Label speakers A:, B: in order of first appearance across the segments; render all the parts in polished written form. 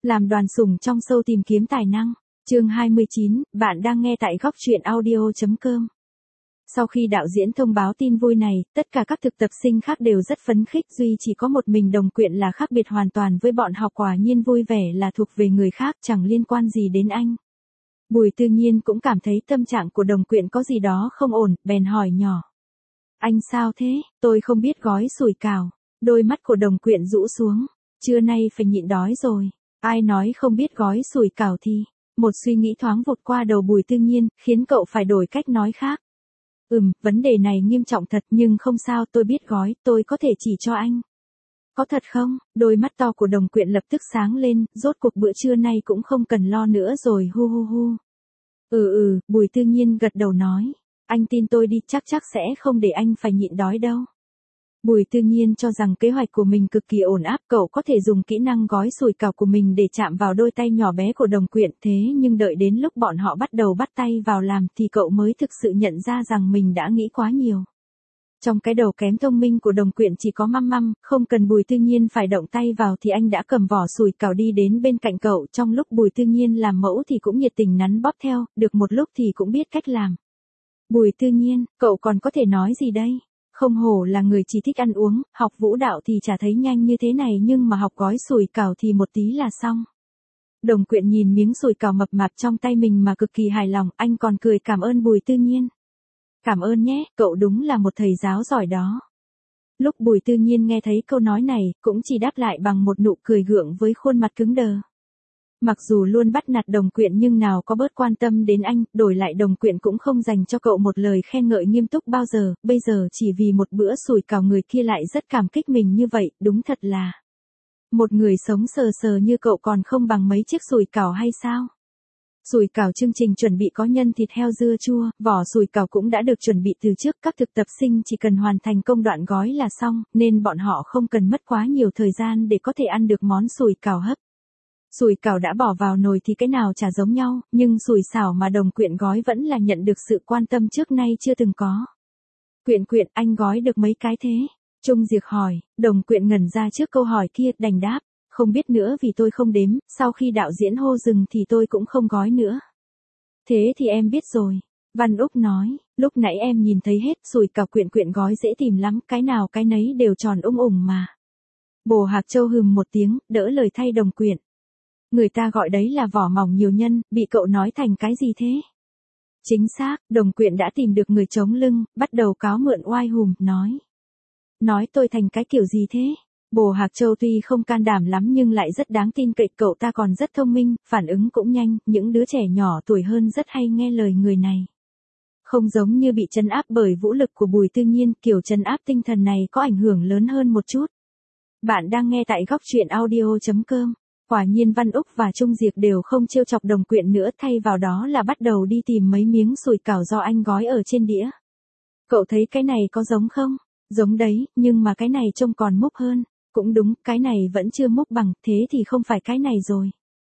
A: Làm đoàn sủng trong show tìm kiếm tài năng. Chương 29, bạn đang nghe tại góc truyện audio.com. Sau khi đạo diễn thông báo tin vui này, tất cả các thực tập sinh khác đều rất phấn khích, duy chỉ có một mình Đồng Quyện là khác biệt hoàn toàn với bọn họ, quả nhiên vui vẻ là thuộc về người khác, chẳng liên quan gì đến anh. Bùi Tư Nhiên cũng cảm thấy tâm trạng của Đồng Quyện có gì đó không ổn, bèn hỏi nhỏ. Anh sao thế, tôi không biết gói sủi cảo. Đôi mắt của Đồng Quyện rũ xuống. Trưa nay phải nhịn đói rồi. Ai nói không biết gói sủi cảo thì. Một suy nghĩ thoáng vụt qua đầu Bùi Tư Nhiên, khiến cậu phải đổi cách nói khác. Vấn đề này nghiêm trọng thật, nhưng không sao, tôi biết gói, tôi có thể chỉ cho anh. Có thật không? Đôi mắt to của Đồng Quyện lập tức sáng lên, rốt cuộc bữa trưa nay cũng không cần lo nữa rồi, hu hu hu. Bùi Tư Nhiên gật đầu nói. Anh tin tôi đi, chắc sẽ không để anh phải nhịn đói đâu. Bùi Tư Nhiên cho rằng kế hoạch của mình cực kỳ ổn áp, cậu có thể dùng kỹ năng gói sủi cảo của mình để chạm vào đôi tay nhỏ bé của Đồng Quyện, thế nhưng đợi đến lúc bọn họ bắt đầu bắt tay vào làm thì cậu mới thực sự nhận ra rằng mình đã nghĩ quá nhiều. Trong cái đầu kém thông minh của Đồng Quyện chỉ có măm, không cần Bùi Tư Nhiên phải động tay vào thì anh đã cầm vỏ sủi cảo đi đến bên cạnh cậu, trong lúc Bùi Tư Nhiên làm mẫu thì cũng nhiệt tình nắn bóp theo, được một lúc thì cũng biết cách làm. Bùi Tư Nhiên, cậu còn có thể nói gì đây? Không hổ là người chỉ thích ăn uống, học vũ đạo thì chả thấy nhanh như thế này, nhưng mà học gói sủi cảo thì một tí là xong. Đồng Quyện nhìn miếng sủi cảo mập mạp trong tay mình mà cực kỳ hài lòng, anh còn cười cảm ơn Bùi Tư Nhiên. Cảm ơn nhé, cậu đúng là một thầy giáo giỏi đó. Lúc Bùi Tư Nhiên nghe thấy câu nói này, cũng chỉ đáp lại bằng một nụ cười gượng với khuôn mặt cứng đờ. Mặc dù luôn bắt nạt Đồng Quyện nhưng nào có bớt quan tâm đến anh, đổi lại Đồng Quyện cũng không dành cho cậu một lời khen ngợi nghiêm túc bao giờ, bây giờ chỉ vì một bữa sủi cảo người kia lại rất cảm kích mình như vậy, đúng thật là. Một người sống sờ sờ như cậu còn không bằng mấy chiếc sủi cảo hay sao? Sủi cảo chương trình chuẩn bị có nhân thịt heo dưa chua, vỏ sủi cảo cũng đã được chuẩn bị từ trước, các thực tập sinh chỉ cần hoàn thành công đoạn gói là xong, nên bọn họ không cần mất quá nhiều thời gian để có thể ăn được món sủi cảo hấp. Sủi cảo đã bỏ vào nồi thì cái nào chả giống nhau, nhưng sủi xảo mà Đồng Quyện gói vẫn là nhận được sự quan tâm trước nay chưa từng có. Quyện, anh gói được mấy cái thế? Trung Diệc hỏi. Đồng Quyện ngẩn ra trước câu hỏi kia, đành đáp. Không biết nữa vì tôi không đếm, sau khi đạo diễn hô dừng thì tôi cũng không gói nữa. Thế thì em biết rồi. Văn Úc nói, lúc nãy em nhìn thấy hết, sủi cảo Quyện gói dễ tìm lắm, cái nào cái nấy đều tròn ủng mà. Bồ Hạc Châu hừm một tiếng, đỡ lời thay Đồng Quyện. Người ta gọi đấy là vỏ mỏng nhiều nhân, bị cậu nói thành cái gì thế? Chính xác, Đồng Quyện đã tìm được người chống lưng, bắt đầu cáo mượn oai hùm, nói. Nói tôi thành cái kiểu gì thế? Bồ Hạc Châu tuy không can đảm lắm nhưng lại rất đáng tin cậy, cậu ta còn rất thông minh, phản ứng cũng nhanh, những đứa trẻ nhỏ tuổi hơn rất hay nghe lời người này. Không giống như bị trấn áp bởi vũ lực của Bùi Tư Nhiên, kiểu trấn áp tinh thần này có ảnh hưởng lớn hơn một chút. Bạn đang nghe tại góc truyện audio.com. Quả nhiên Văn Úc và Trung Diệc đều không trêu chọc Đồng Quyện nữa, thay vào đó là bắt đầu đi tìm mấy miếng sủi cảo do anh gói ở trên đĩa. Cậu thấy cái này có giống không? Giống đấy, nhưng mà cái này trông còn múc hơn. Cũng đúng, cái này vẫn chưa múc bằng, thế thì không phải cái này rồi.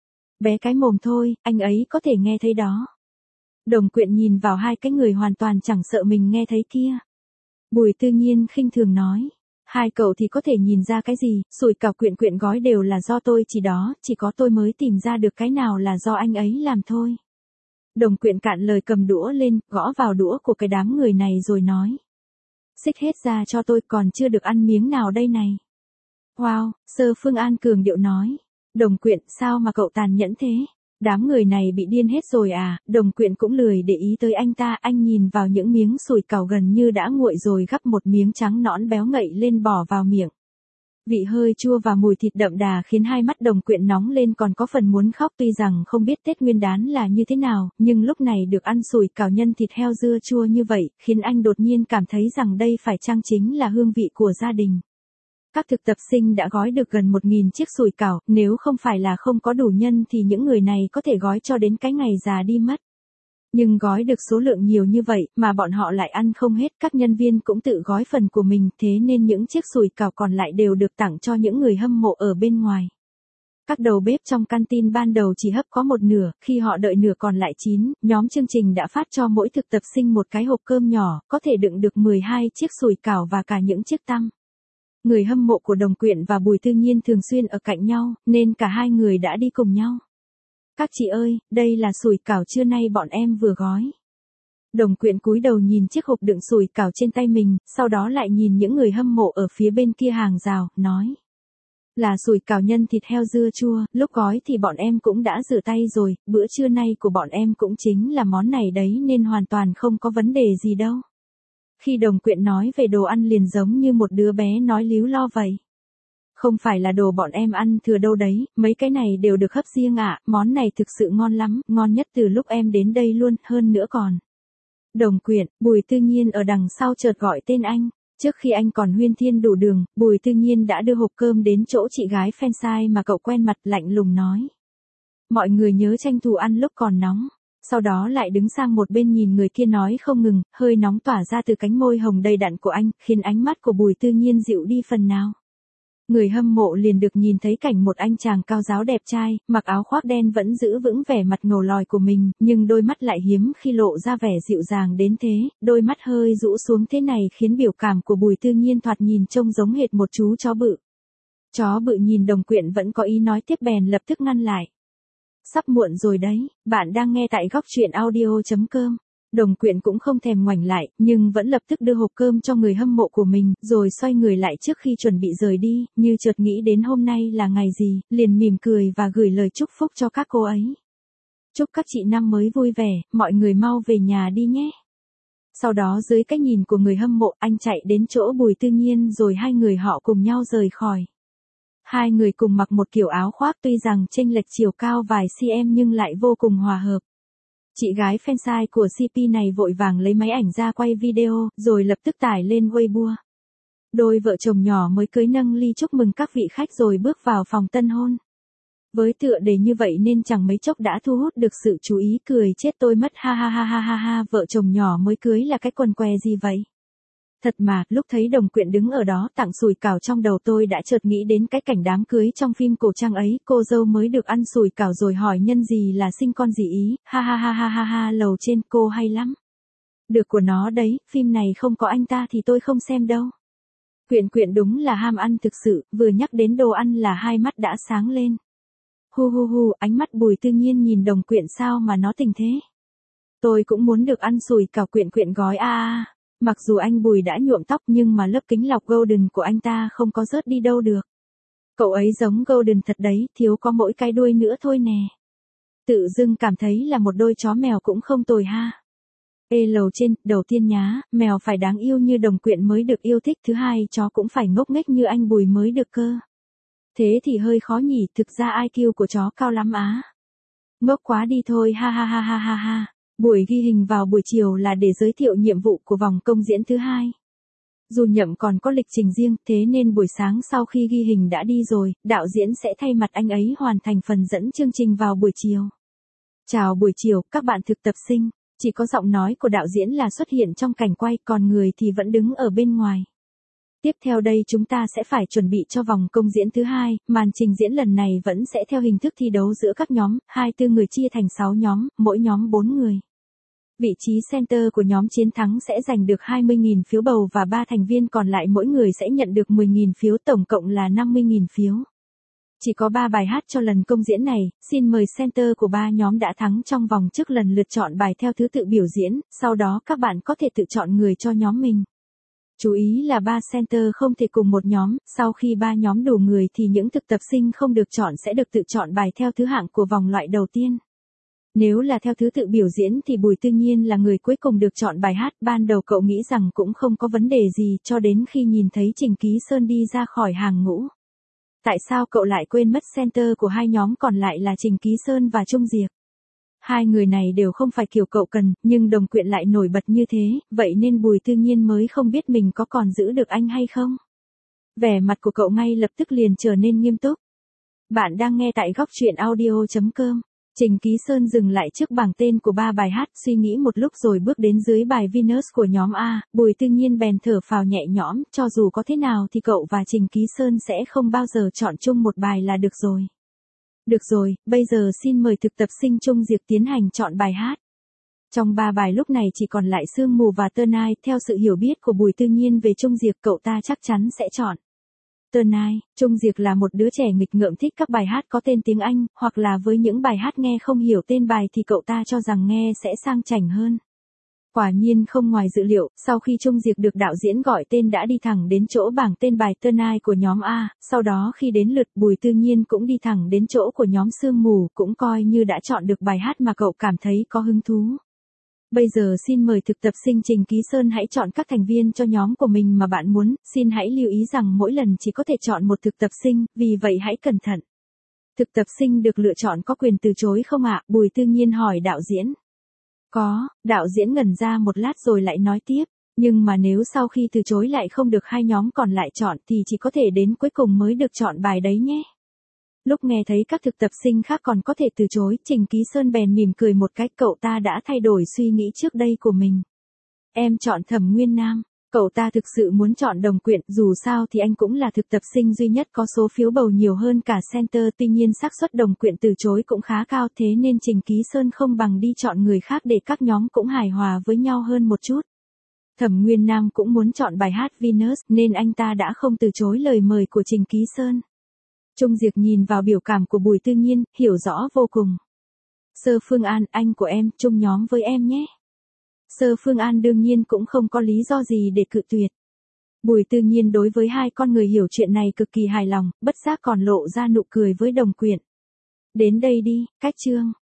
A: Bé cái mồm thôi, anh ấy có thể nghe thấy đó. Đồng Quyện nhìn vào hai cái người hoàn toàn chẳng sợ mình nghe thấy kia. Bùi Tư Nhiên khinh thường nói. Hai cậu thì có thể nhìn ra cái gì, sủi cảo Quyện gói đều là do tôi chỉ đó, chỉ có tôi mới tìm ra được cái nào là do anh ấy làm thôi. Đồng Quyện cạn lời cầm đũa lên, gõ vào đũa của cái đám người này rồi nói. Xích hết ra cho tôi, còn chưa được ăn miếng nào đây này. Wow, Sơ Phương An cường điệu nói. Đồng Quyện, sao mà cậu tàn nhẫn thế? Đám người này bị điên hết rồi à? Đồng Quyện cũng lười để ý tới anh ta, anh nhìn vào những miếng sủi cảo gần như đã nguội rồi gắp một miếng trắng nõn béo ngậy lên bỏ vào miệng. Vị hơi chua và mùi thịt đậm đà khiến hai mắt Đồng Quyện nóng lên, còn có phần muốn khóc, tuy rằng không biết Tết Nguyên đán là như thế nào, nhưng lúc này được ăn sủi cảo nhân thịt heo dưa chua như vậy, khiến anh đột nhiên cảm thấy rằng đây phải chăng chính là hương vị của gia đình. Các thực tập sinh đã gói được gần 1.000 chiếc sủi cảo, nếu không phải là không có đủ nhân thì những người này có thể gói cho đến cái ngày già đi mất. Nhưng gói được số lượng nhiều như vậy mà bọn họ lại ăn không hết, các nhân viên cũng tự gói phần của mình, thế nên những chiếc sủi cảo còn lại đều được tặng cho những người hâm mộ ở bên ngoài. Các đầu bếp trong canteen ban đầu chỉ hấp có một nửa, khi họ đợi nửa còn lại chín, nhóm chương trình đã phát cho mỗi thực tập sinh một cái hộp cơm nhỏ, có thể đựng được 12 chiếc sủi cảo và cả những chiếc tăm. Người hâm mộ của Đồng Quyện và Bùi Tư Nhiên thường xuyên ở cạnh nhau, nên cả hai người đã đi cùng nhau. Các chị ơi, đây là sủi cảo trưa nay bọn em vừa gói. Đồng Quyện cúi đầu nhìn chiếc hộp đựng sủi cảo trên tay mình, sau đó lại nhìn những người hâm mộ ở phía bên kia hàng rào, nói. Là sủi cảo nhân thịt heo dưa chua, lúc gói thì bọn em cũng đã rửa tay rồi, bữa trưa nay của bọn em cũng chính là món này đấy nên hoàn toàn không có vấn đề gì đâu. Khi Đồng Quyện nói về đồ ăn liền giống như một đứa bé nói líu lo vậy. Không phải là đồ bọn em ăn thừa đâu đấy, mấy cái này đều được hấp riêng ạ, món này thực sự ngon lắm, ngon nhất từ lúc em đến đây luôn, hơn nữa còn. Đồng Quyện, Bùi Tư Nhiên ở đằng sau chợt gọi tên anh. Trước khi anh còn huyên thiên đủ đường, Bùi Tư Nhiên đã đưa hộp cơm đến chỗ chị gái fansite mà cậu quen mặt, lạnh lùng nói. Mọi người nhớ tranh thủ ăn lúc còn nóng. Sau đó lại đứng sang một bên nhìn người kia nói không ngừng, hơi nóng tỏa ra từ cánh môi hồng đầy đặn của anh, khiến ánh mắt của Bùi Tư Nhiên dịu đi phần nào. Người hâm mộ liền được nhìn thấy cảnh một anh chàng cao ráo đẹp trai, mặc áo khoác đen vẫn giữ vững vẻ mặt ngầu lòi của mình, nhưng đôi mắt lại hiếm khi lộ ra vẻ dịu dàng đến thế, đôi mắt hơi rũ xuống thế này khiến biểu cảm của Bùi Tư Nhiên thoạt nhìn trông giống hệt một chú chó bự. Chó bự nhìn Đồng Quyện vẫn có ý nói tiếp bèn lập tức ngăn lại. Sắp muộn rồi đấy, bạn đang nghe tại góc truyện audio.com. Đồng Quyện cũng không thèm ngoảnh lại, nhưng vẫn lập tức đưa hộp cơm cho người hâm mộ của mình, rồi xoay người lại trước khi chuẩn bị rời đi, như chợt nghĩ đến hôm nay là ngày gì, liền mỉm cười và gửi lời chúc phúc cho các cô ấy. Chúc các chị năm mới vui vẻ, mọi người mau về nhà đi nhé. Sau đó dưới cái nhìn của người hâm mộ, anh chạy đến chỗ Bùi Tư Nhiên rồi hai người họ cùng nhau rời khỏi. Hai người cùng mặc một kiểu áo khoác tuy rằng chênh lệch chiều cao vài cm nhưng lại vô cùng hòa hợp. Chị gái fansite của CP này vội vàng lấy máy ảnh ra quay video, rồi lập tức tải lên Weibo. Đôi vợ chồng nhỏ mới cưới nâng ly chúc mừng các vị khách rồi bước vào phòng tân hôn. Với tựa đề như vậy nên chẳng mấy chốc đã thu hút được sự chú ý, cười chết tôi mất, ha ha ha ha ha ha, vợ chồng nhỏ mới cưới là cái quần què gì vậy? Thật mà, lúc thấy Đồng Quyện đứng ở đó tặng sủi cảo trong đầu tôi đã chợt nghĩ đến cái cảnh đám cưới trong phim cổ trang ấy, cô dâu mới được ăn sủi cảo rồi hỏi nhân gì là sinh con gì ý, ha ha ha ha ha ha, lầu trên cô hay lắm. Được của nó đấy, phim này không có anh ta thì tôi không xem đâu. Quyện đúng là ham ăn thực sự, vừa nhắc đến đồ ăn là hai mắt đã sáng lên. Hu hu hu, ánh mắt Bùi Tư Nhiên nhìn Đồng Quyện sao mà nó tình thế. Tôi cũng muốn được ăn sủi cảo, Quyện gói a. Mặc dù anh Bùi đã nhuộm tóc nhưng mà lớp kính lọc golden của anh ta không có rớt đi đâu được. Cậu ấy giống golden thật đấy, thiếu có mỗi cái đuôi nữa thôi nè. Tự dưng cảm thấy là một đôi chó mèo cũng không tồi ha. Ê lầu trên, đầu tiên nhá, mèo phải đáng yêu như Đồng Quyện mới được yêu thích, thứ hai chó cũng phải ngốc nghếch như anh Bùi mới được cơ. Thế thì hơi khó nhỉ, thực ra IQ của chó cao lắm á. Ngốc quá đi thôi, ha ha ha ha ha ha. Buổi ghi hình vào buổi chiều là để giới thiệu nhiệm vụ của vòng công diễn thứ hai. Dù Nhậm còn có lịch trình riêng, thế nên buổi sáng sau khi ghi hình đã đi rồi, đạo diễn sẽ thay mặt anh ấy hoàn thành phần dẫn chương trình vào buổi chiều. Chào buổi chiều, các bạn thực tập sinh. Chỉ có giọng nói của đạo diễn là xuất hiện trong cảnh quay, còn người thì vẫn đứng ở bên ngoài. Tiếp theo đây chúng ta sẽ phải chuẩn bị cho vòng công diễn thứ hai, màn trình diễn lần này vẫn sẽ theo hình thức thi đấu giữa các nhóm, 24 người chia thành 6 nhóm, mỗi nhóm 4 người. Vị trí center của nhóm chiến thắng sẽ giành được 20.000 phiếu bầu và 3 thành viên còn lại mỗi người sẽ nhận được 10.000 phiếu, tổng cộng là 50.000 phiếu. Chỉ có 3 bài hát cho lần công diễn này, xin mời center của 3 nhóm đã thắng trong vòng trước lần lượt chọn bài theo thứ tự biểu diễn, sau đó các bạn có thể tự chọn người cho nhóm mình. Chú ý là 3 center không thể cùng một nhóm, sau khi 3 nhóm đủ người thì những thực tập sinh không được chọn sẽ được tự chọn bài theo thứ hạng của vòng loại đầu tiên. Nếu là theo thứ tự biểu diễn thì Bùi Tư Nhiên là người cuối cùng được chọn bài hát, ban đầu cậu nghĩ rằng cũng không có vấn đề gì cho đến khi nhìn thấy Trình Ký Sơn đi ra khỏi hàng ngũ. Tại sao cậu lại quên mất center của hai nhóm còn lại là Trình Ký Sơn và Trung Diệp? Hai người này đều không phải kiểu cậu cần, nhưng Đồng Quyện lại nổi bật như thế, vậy nên Bùi Tư Nhiên mới không biết mình có còn giữ được anh hay không. Vẻ mặt của cậu ngay lập tức liền trở nên nghiêm túc. Bạn đang nghe tại góc truyện audio.com. Trình Ký Sơn dừng lại trước bảng tên của 3 bài hát, suy nghĩ một lúc rồi bước đến dưới bài Venus của nhóm A, Bùi Tư Nhiên bèn thở phào nhẹ nhõm, cho dù có thế nào thì cậu và Trình Ký Sơn sẽ không bao giờ chọn chung một bài là được rồi. Được rồi, bây giờ xin mời thực tập sinh Trung Diệp tiến hành chọn bài hát. Trong 3 bài lúc này chỉ còn lại Sương Mù và Tơ Nai, theo sự hiểu biết của Bùi Tư Nhiên về Trung Diệp cậu ta chắc chắn sẽ chọn Tonight, Trung Diệc là một đứa trẻ nghịch ngợm thích các bài hát có tên tiếng Anh, hoặc là với những bài hát nghe không hiểu tên bài thì cậu ta cho rằng nghe sẽ sang chảnh hơn. Quả nhiên không ngoài dự liệu, sau khi Trung Diệc được đạo diễn gọi tên đã đi thẳng đến chỗ bảng tên bài Tonight của nhóm A, sau đó khi đến lượt Bùi Tư Nhiên cũng đi thẳng đến chỗ của nhóm Sương Mù, cũng coi như đã chọn được bài hát mà cậu cảm thấy có hứng thú. Bây giờ xin mời thực tập sinh Trình Ký Sơn hãy chọn các thành viên cho nhóm của mình mà bạn muốn, xin hãy lưu ý rằng mỗi lần chỉ có thể chọn một thực tập sinh, vì vậy hãy cẩn thận. Thực tập sinh được lựa chọn có quyền từ chối không ạ? Bùi Tư Nhiên hỏi đạo diễn. Có, đạo diễn ngẩn ra một lát rồi lại nói tiếp, nhưng mà nếu sau khi từ chối lại không được hai nhóm còn lại chọn thì chỉ có thể đến cuối cùng mới được chọn bài đấy nhé. Lúc nghe thấy các thực tập sinh khác còn có thể từ chối, Trình Ký Sơn bèn mỉm cười một cách, cậu ta đã thay đổi suy nghĩ trước đây của mình. Em chọn Thẩm Nguyên Nam. Cậu ta thực sự muốn chọn Đồng Quyện, dù sao thì anh cũng là thực tập sinh duy nhất có số phiếu bầu nhiều hơn cả center, tuy nhiên xác suất Đồng Quyện từ chối cũng khá cao, thế nên Trình Ký Sơn không bằng đi chọn người khác để các nhóm cũng hài hòa với nhau hơn một chút. Thẩm Nguyên Nam cũng muốn chọn bài hát Venus nên anh ta đã không từ chối lời mời của Trình Ký Sơn. Trung Diệc nhìn vào biểu cảm của Bùi Tư Nhiên, hiểu rõ vô cùng. Sơ Phương An, anh của em, chung nhóm với em nhé. Sơ Phương An đương nhiên cũng không có lý do gì để cự tuyệt. Bùi Tư Nhiên đối với hai con người hiểu chuyện này cực kỳ hài lòng, bất giác còn lộ ra nụ cười với Đồng Quyện. Đến đây đi, cách chương.